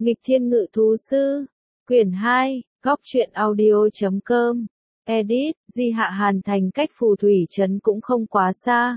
Nghịch Thiên Ngự Thú Sư, Quyển 2, Góc truyện audio.com, Edit, Di Hạ Hàn Thành cách Phù Thủy Trấn cũng không quá xa.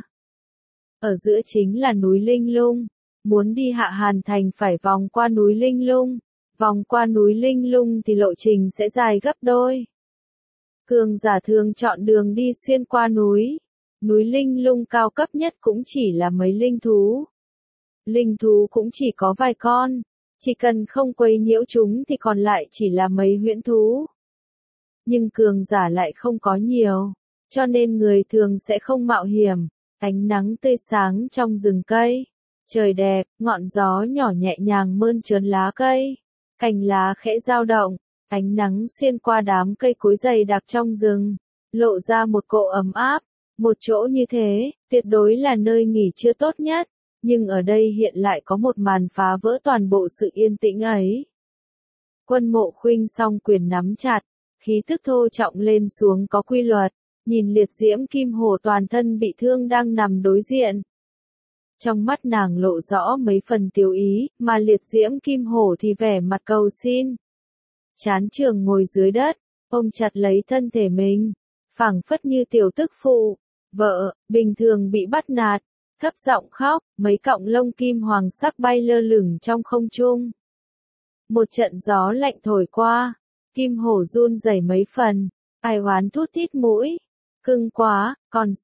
Ở giữa chính là núi Linh Lung, muốn đi Hạ Hàn Thành phải vòng qua núi Linh Lung, vòng qua núi Linh Lung thì lộ trình sẽ dài gấp đôi. Cường giả thường chọn đường đi xuyên qua núi Linh Lung cao cấp nhất cũng chỉ là mấy linh thú. Linh thú cũng chỉ có vài con, chỉ cần không quấy nhiễu chúng thì còn lại chỉ là mấy huyễn thú. Nhưng cường giả lại không có nhiều, cho nên người thường sẽ không mạo hiểm. Ánh nắng tươi sáng trong rừng cây, trời đẹp, ngọn gió nhỏ nhẹ nhàng mơn trớn lá cây, cành lá khẽ dao động, ánh nắng xuyên qua đám cây cối dày đặc trong rừng, lộ ra một cỗ ấm áp. Một chỗ như thế, tuyệt đối là nơi nghỉ trưa tốt nhất, nhưng ở đây hiện lại có một màn phá vỡ toàn bộ sự yên tĩnh ấy. Quân Mộ Khuynh song quyền nắm chặt, khí tức thô trọng lên xuống có quy luật, nhìn liệt diễm kim hổ toàn thân bị thương đang nằm đối diện. Trong mắt nàng lộ rõ mấy phần tiêu ý, mà liệt diễm kim hổ thì vẻ mặt cầu xin. Chán trường ngồi dưới đất, ôm chặt lấy thân thể mình, phảng phất như tiểu tức phụ, vợ, bình thường bị bắt nạt, thấp giọng khóc, mấy cọng lông kim hoàng sắc bay lơ lửng trong không trung. Một trận gió lạnh thổi qua, kim hổ run rẩy mấy phần, ai oán thút thít mũi, cưng quá,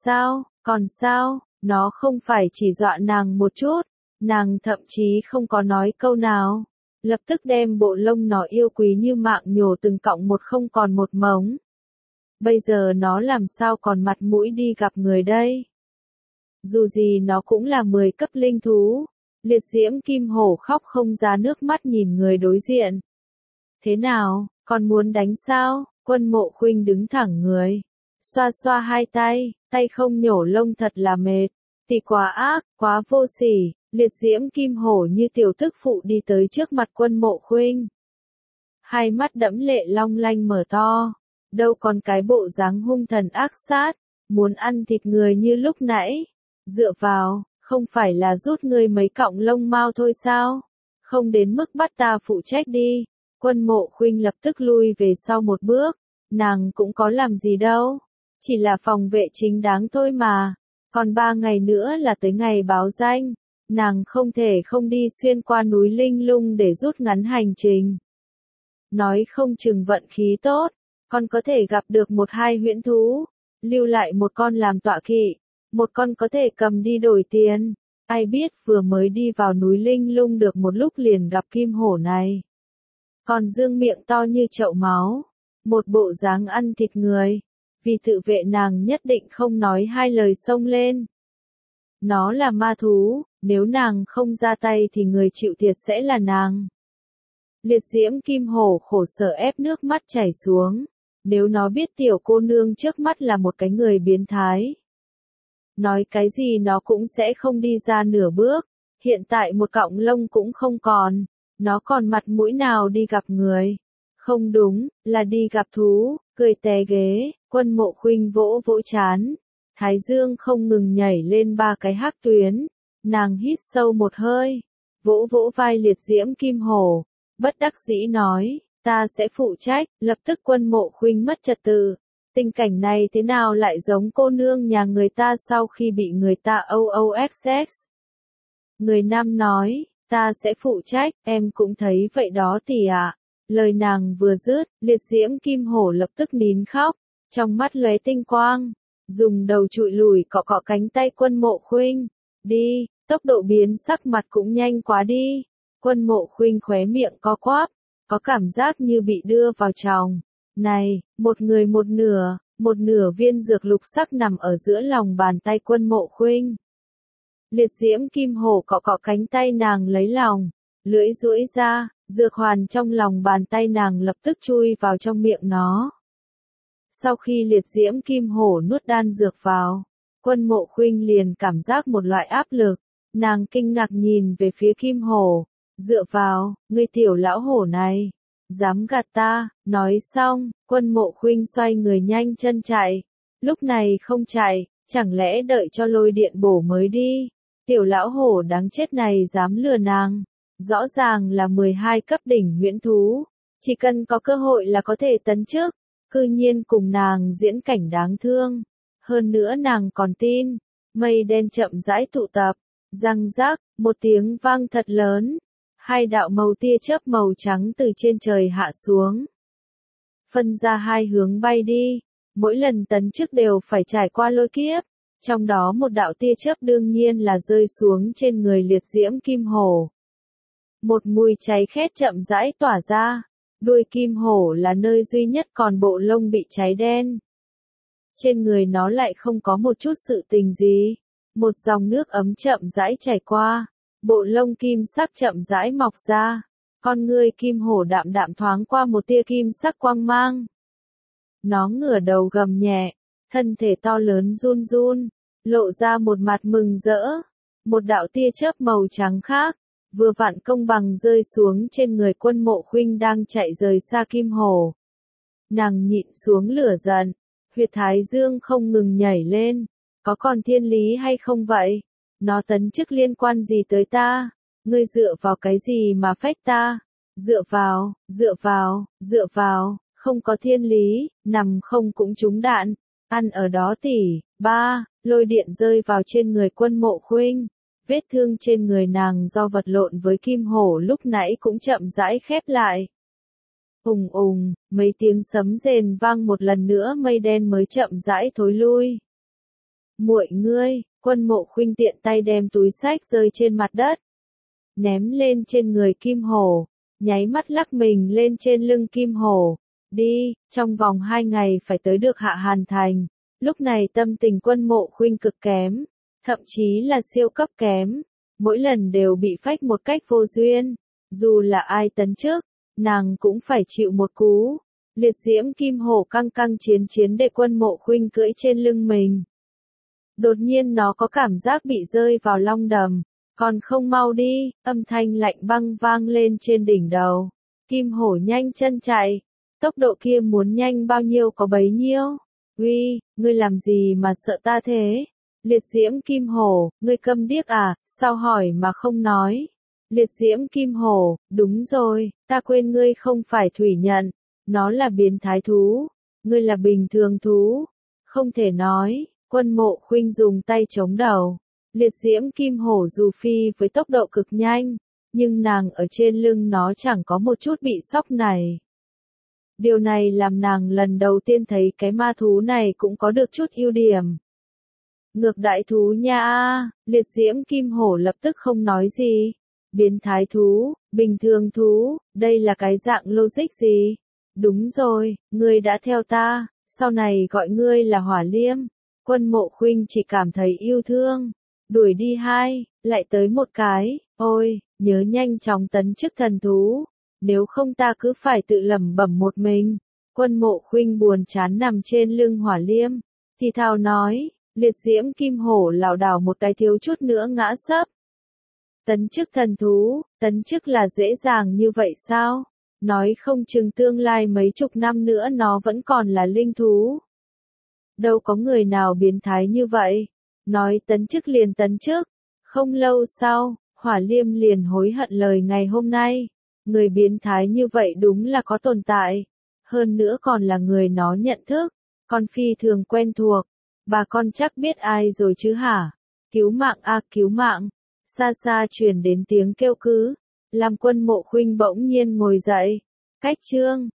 còn sao, nó không phải chỉ dọa nàng một chút, nàng thậm chí không có nói câu nào, lập tức đem bộ lông nó yêu quý như mạng nhổ từng cọng một không còn một mống. Bây giờ nó làm sao còn mặt mũi đi gặp người đây? Dù gì nó cũng là 10 cấp linh thú. Liệt diễm kim hổ khóc không ra nước mắt nhìn người đối diện. Thế nào, còn muốn đánh sao? Quân Mộ Khuynh đứng thẳng người, xoa xoa hai tay, tay không nhổ lông thật là mệt. Tỷ quá ác, quá vô sỉ. Liệt diễm kim hổ như tiểu tức phụ đi tới trước mặt Quân Mộ Khuynh. Hai mắt đẫm lệ long lanh mở to. Đâu còn cái bộ dáng hung thần ác sát, muốn ăn thịt người như lúc nãy. Dựa vào, không phải là rút ngươi mấy cọng lông mao thôi sao? Không đến mức bắt ta phụ trách đi. Quân Mộ Khuynh lập tức lui về sau một bước, nàng cũng có làm gì đâu, chỉ là phòng vệ chính đáng thôi mà. Còn 3 ngày nữa là tới ngày báo danh, nàng không thể không đi xuyên qua núi Linh Lung để rút ngắn hành trình. Nói không chừng vận khí tốt, con có thể gặp được 1-2 huyễn thú, lưu lại một con làm tọa kỵ, một con có thể cầm đi đổi tiền. Ai biết vừa mới đi vào núi Linh Lung được một lúc liền gặp kim hổ này. Còn dương miệng to như chậu máu, một bộ dáng ăn thịt người. Vì tự vệ nàng nhất định không nói hai lời xông lên. Nó là ma thú, nếu nàng không ra tay thì người chịu thiệt sẽ là nàng. Liệt diễm kim hổ khổ sở ép nước mắt chảy xuống. Nếu nó biết tiểu cô nương trước mắt là một cái người biến thái, nói cái gì nó cũng sẽ không đi ra nửa bước. Hiện tại một cọng lông cũng không còn, nó còn mặt mũi nào đi gặp người? Không đúng, là đi gặp thú. Cười té ghế, Quân Mộ Khuynh vỗ vỗ trán, thái dương không ngừng nhảy lên 3 cái hắc tuyến. Nàng hít sâu một hơi, vỗ vỗ vai liệt diễm kim hổ, bất đắc dĩ nói, ta sẽ phụ trách. Lập tức Quân Mộ Khuynh mất trật tự. Tình cảnh này thế nào lại giống cô nương nhà người ta sau khi bị người ta OOXX. Người nam nói, ta sẽ phụ trách, em cũng thấy vậy đó tỷ ạ. Lời nàng vừa dứt, liệt diễm kim hổ lập tức nín khóc, trong mắt lóe tinh quang, dùng đầu trụi lùi cọ cọ cánh tay Quân Mộ Khuynh. Đi, tốc độ biến sắc mặt cũng nhanh quá đi. Quân Mộ Khuynh khóe miệng co quắp, có cảm giác như bị đưa vào tròng. Này, một người một nửa viên dược lục sắc nằm ở giữa lòng bàn tay Quân Mộ Khuynh. Liệt diễm kim hổ cọ cọ cánh tay nàng lấy lòng, lưỡi duỗi ra, dược hoàn trong lòng bàn tay nàng lập tức chui vào trong miệng nó. Sau khi liệt diễm kim hổ nuốt đan dược vào, Quân Mộ Khuynh liền cảm giác một loại áp lực, nàng kinh ngạc nhìn về phía kim hổ, dựa vào, ngươi tiểu lão hổ này, dám gạt ta. Nói xong, Quân Mộ Khuynh xoay người nhanh chân chạy. Lúc này không chạy, chẳng lẽ đợi cho lôi điện bổ mới đi? Tiểu lão hổ đáng chết này dám lừa nàng, Rõ ràng là 12 cấp đỉnh huyễn thú, chỉ cần có cơ hội là có thể tấn chức, cư nhiên cùng nàng diễn cảnh đáng thương. Hơn nữa nàng còn tin, mây đen chậm rãi tụ tập, răng rác, một tiếng vang thật lớn, hai đạo màu tia chớp màu trắng từ trên trời hạ xuống. Phân ra hai hướng bay đi, mỗi lần tấn chức đều phải trải qua lôi kiếp, trong đó một đạo tia chớp đương nhiên là rơi xuống trên người liệt diễm kim hổ. Một mùi cháy khét chậm rãi tỏa ra, đuôi kim hổ là nơi duy nhất còn bộ lông bị cháy đen. Trên người nó lại không có một chút sự tình gì, một dòng nước ấm chậm rãi chảy qua, bộ lông kim sắc chậm rãi mọc ra, con ngươi kim hổ đạm đạm thoáng qua một tia kim sắc quang mang. Nó ngửa đầu gầm nhẹ, thân thể to lớn run run, lộ ra một mặt mừng rỡ, một đạo tia chớp màu trắng khác, vừa vặn công bằng rơi xuống trên người Quân Mộ Khuynh đang chạy rời xa kim hổ. Nàng nhịn xuống lửa giận, huyệt thái dương không ngừng nhảy lên, có còn thiên lý hay không vậy? Nó tấn chức liên quan gì tới ta? Ngươi dựa vào cái gì mà phách ta? Dựa vào, không có thiên lý, nằm không cũng trúng đạn, ăn ở đó tỷ. Ba, lôi điện rơi vào trên người Quân Mộ Khuynh. Vết thương trên người nàng do vật lộn với kim hổ lúc nãy cũng chậm rãi khép lại. Mấy tiếng sấm rền vang một lần nữa, mây đen mới chậm rãi thối lui. Muội ngươi, Quân Mộ Khuynh tiện tay đem túi xách rơi trên mặt đất, ném lên trên người kim hổ, nháy mắt lắc mình lên trên lưng kim hổ. Đi, trong vòng 2 ngày phải tới được Hạ Hàn Thành. Lúc này tâm tình Quân Mộ Khuynh cực kém, thậm chí là siêu cấp kém, mỗi lần đều bị phách một cách vô duyên, dù là ai tấn chức, nàng cũng phải chịu một cú. Liệt diễm kim hổ căng căng chiến để Quân Mộ Khuynh cưỡi trên lưng mình. Đột nhiên nó có cảm giác bị rơi vào long đầm, còn không mau đi, âm thanh lạnh băng vang lên trên đỉnh đầu. Kim hổ nhanh chân chạy, tốc độ kia muốn nhanh bao nhiêu có bấy nhiêu. Uy, ngươi làm gì mà sợ ta thế? Liệt diễm kim hổ, ngươi câm điếc à, sao hỏi mà không nói? Liệt diễm kim hổ, đúng rồi, ta quên ngươi không phải thủy nhận, nó là biến thái thú, ngươi là bình thường thú, không thể nói. Quân Mộ Khuynh dùng tay chống đầu, liệt diễm kim hổ dù phi với tốc độ cực nhanh, nhưng nàng ở trên lưng nó chẳng có một chút bị sóc này. Điều này làm nàng lần đầu tiên thấy cái ma thú này cũng có được chút ưu điểm. Ngược đại thú nha a, liệt diễm kim hổ lập tức không nói gì. Biến thái thú, bình thường thú, đây là cái dạng logic gì? Đúng rồi, ngươi đã theo ta, sau này gọi ngươi là Hỏa Liêm. Quân Mộ Khuynh chỉ cảm thấy yêu thương. Đuổi đi hai, lại tới một cái, ôi, nhớ nhanh chóng tấn chức thần thú. Nếu không ta cứ phải tự lẩm bẩm một mình. Quân Mộ Khuynh buồn chán nằm trên lưng Hỏa Liêm, thì thào nói. Liệt diễm kim hổ lảo đảo một cái thiếu chút nữa ngã sấp. Tấn chức thần thú, tấn chức là dễ dàng như vậy sao? Nói không chừng tương lai mấy chục năm nữa nó vẫn còn là linh thú. Đâu có người nào biến thái như vậy. Nói tấn chức liền tấn chức. Không lâu sau, Hỏa Liêm liền hối hận lời ngày hôm nay. Người biến thái như vậy đúng là có tồn tại. Hơn nữa còn là người nó nhận thức. Con phi thường quen thuộc. Bà con chắc biết ai rồi chứ hả? Cứu mạng a, cứu mạng. Xa xa truyền đến tiếng kêu cứu. Làm Quân Mộ Khuynh bỗng nhiên ngồi dậy. Cách chương